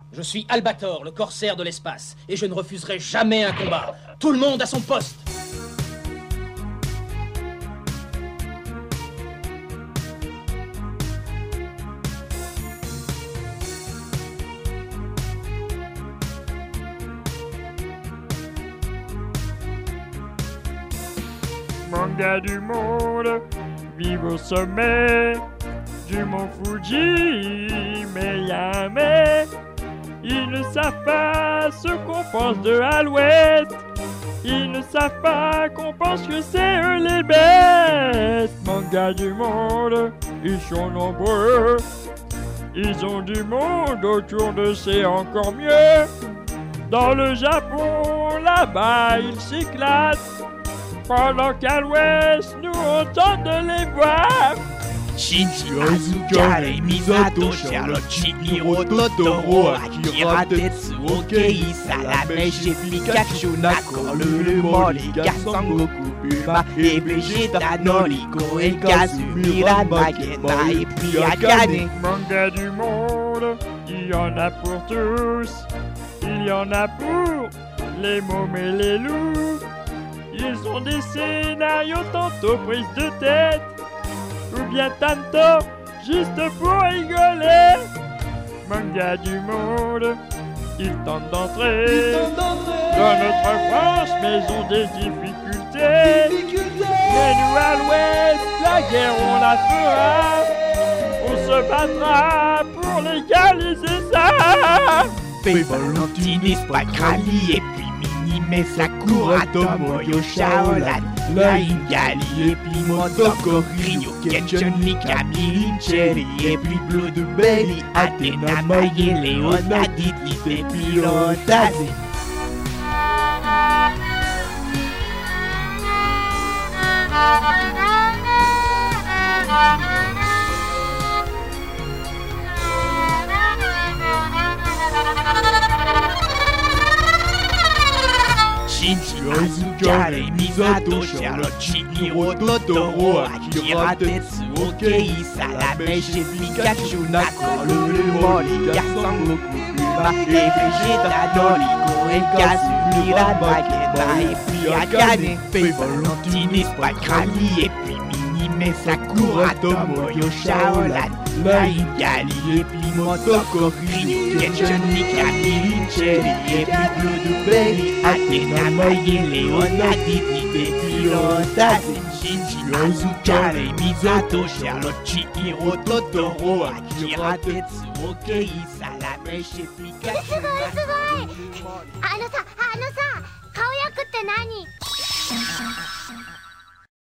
Je suis Albator, le corsaire de l'espace, et je ne refuserai jamais un combat. Tout le monde à son poste. Manga du monde, vive au sommet du mont Fuji, mais y'a un mais. Ils ne savent pas ce qu'on pense de Alouette. Ils ne savent pas qu'on pense que c'est eux les bêtes. Manga du monde, ils sont nombreux. Ils ont du monde autour de c'est encore mieux. Dans le Japon, là-bas, ils s'éclatent. Pendant qu'à l'ouest, nous on tente de les voir. Shinji Asuka, Rei Misato, Charlotte, Chihiro, Totoro, Akira, Tetsuo, Kei, Salamèche et Pikachu, Nakoru, le Moliga, Sangoku, Bulma, et Vegeta, Noriko, et Kazumi, Ranma, Gena, et puis Akane. Manga du monde, il y en a pour tous. Il y en a pour les mômes et les loups. Ils ont des scénarios tantôt prise de tête, ou bien tantôt juste pour rigoler. Manga du monde, ils tentent d'entrer dans notre France, mais ils ont des difficultés. Mais nous à l'ouest, la guerre on la fera. On se battra pour légaliser ça. Fei Valentini, Spike Rally, et puis mais Sakura, Tomoyo, Shaolan, la Ingali, et puis Motoko, Ryo, Kenchun, Mikami, Cherry, et puis Blue de Belly, Athena, Maye, Leona, Didlit, et puis Lotase. Shinji Asuka, Rei Misato, Charlotte, Chihiro, Totoro, Akira, Tetsuo, Kei, Salamèche et Pikachu, Nakoru, le Moliga, Sangoku, Bulma, et Vegeta, Noriko, et Kazumi, Ranma, Gena, et puis Akane. Fei Valentini, Spike Rally, et puis mais Sakura, Tomoyo, Shaolan, la Ingali, et puis Motoko, Ryo, Kenchun, Mikami, Cherry, et puis Blue de Belly, Athena, Maye, Leona, Didlit, et puis Lotase. Shinji Asuka, Rei Misato, Charlotte, Chihiro, Totoro, Akira, Tetsuo, Kei, Salamèche et Pikachu. すごいすごい。あのさ、顔役って何？